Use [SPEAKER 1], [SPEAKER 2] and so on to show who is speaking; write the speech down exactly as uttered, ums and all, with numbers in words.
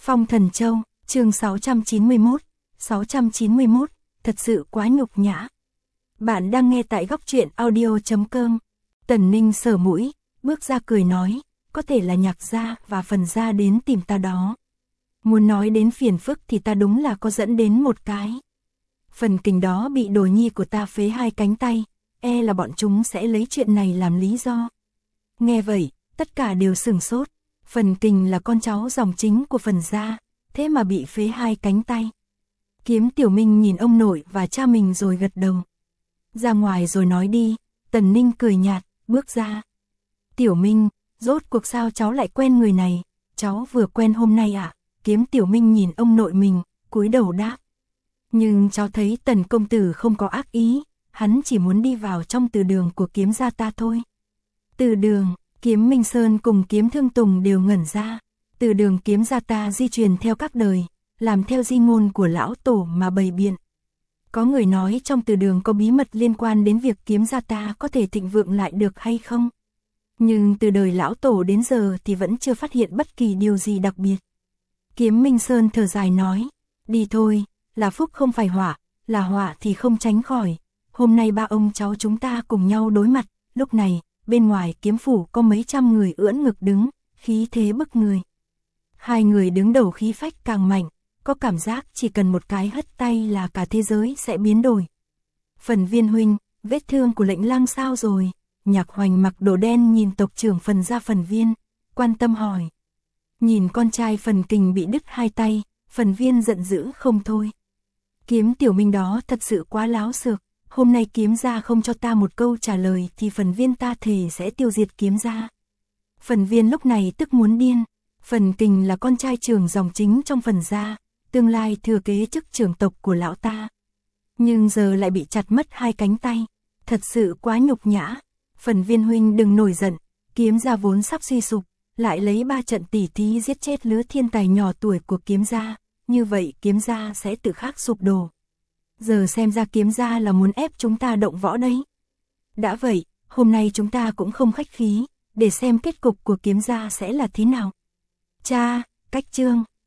[SPEAKER 1] Phong Thần Châu, chương sáu trăm chín mươi mốt, sáu trăm chín mươi mốt, thật sự quá nhục nhã. Bạn đang nghe tại góc truyện audio chấm com. Tần Ninh sờ mũi, bước ra cười nói, có thể là Nhạc gia và Phần gia đến tìm ta đó. Muốn nói đến phiền phức thì ta đúng là có dẫn đến một cái. Phần Kình đó bị đồ nhi của ta phế hai cánh tay, e là bọn chúng sẽ lấy chuyện này làm lý do. Nghe vậy, tất cả đều sửng sốt. Phần Kình là con cháu dòng chính của Phần gia, thế mà bị phế hai cánh tay. Kiếm Tiểu Minh nhìn ông nội và cha mình rồi gật đầu. Ra ngoài rồi nói đi. Tần Ninh cười nhạt, bước ra. Tiểu Minh, rốt cuộc sao cháu lại quen người này? Cháu vừa quen hôm nay ạ. À? Kiếm Tiểu Minh nhìn ông nội mình, cúi đầu đáp. Nhưng cháu thấy Tần công tử không có ác ý, hắn chỉ muốn đi vào trong từ đường của Kiếm gia ta thôi. Từ đường, Kiếm Minh Sơn cùng Kiếm Thương Tùng đều ngẩn ra. Từ đường Kiếm gia ta di truyền theo các đời, làm theo di ngôn của lão tổ mà bày biện. Có người nói trong từ đường có bí mật liên quan đến việc Kiếm gia ta có thể thịnh vượng lại được hay không. Nhưng từ đời lão tổ đến giờ thì vẫn chưa phát hiện bất kỳ điều gì đặc biệt. Kiếm Minh Sơn thở dài nói, đi thôi, là phúc không phải họa, là họa thì không tránh khỏi. Hôm nay ba ông cháu chúng ta cùng nhau đối mặt, lúc này, bên ngoài kiếm phủ có mấy trăm người ưỡn ngực đứng, khí thế bức người. Hai người đứng đầu khí phách càng mạnh, có cảm giác chỉ cần một cái hất tay là cả thế giới sẽ biến đổi. Phần Viên huynh, vết thương của Lệnh Lang sao rồi? Nhạc Hoành mặc đồ đen nhìn tộc trưởng Phần gia Phần Viên, quan tâm hỏi. Nhìn con trai Phần Kình bị đứt hai tay, Phần Viên giận dữ không thôi. Kiếm Tiểu Minh đó thật sự quá láo xược, hôm nay Kiếm gia không cho ta một câu trả lời thì Phần Viên ta thề sẽ tiêu diệt Kiếm gia. Phần Viên lúc này tức muốn điên. Phần Kình là con trai trưởng dòng chính trong Phần gia, tương lai thừa kế chức trưởng tộc của lão ta. Nhưng giờ lại bị chặt mất hai cánh tay, thật sự quá nhục nhã. Phần Viên huynh đừng nổi giận, Kiếm gia vốn sắp suy sụp, lại lấy ba trận tỉ thí giết chết lứa thiên tài nhỏ tuổi của Kiếm gia, như vậy Kiếm gia sẽ tự khắc sụp đổ. Giờ xem ra Kiếm gia là muốn ép chúng ta động võ đấy. Đã vậy, hôm nay chúng ta cũng không khách khí, để xem kết cục của Kiếm gia sẽ là thế nào. Cha, cách chương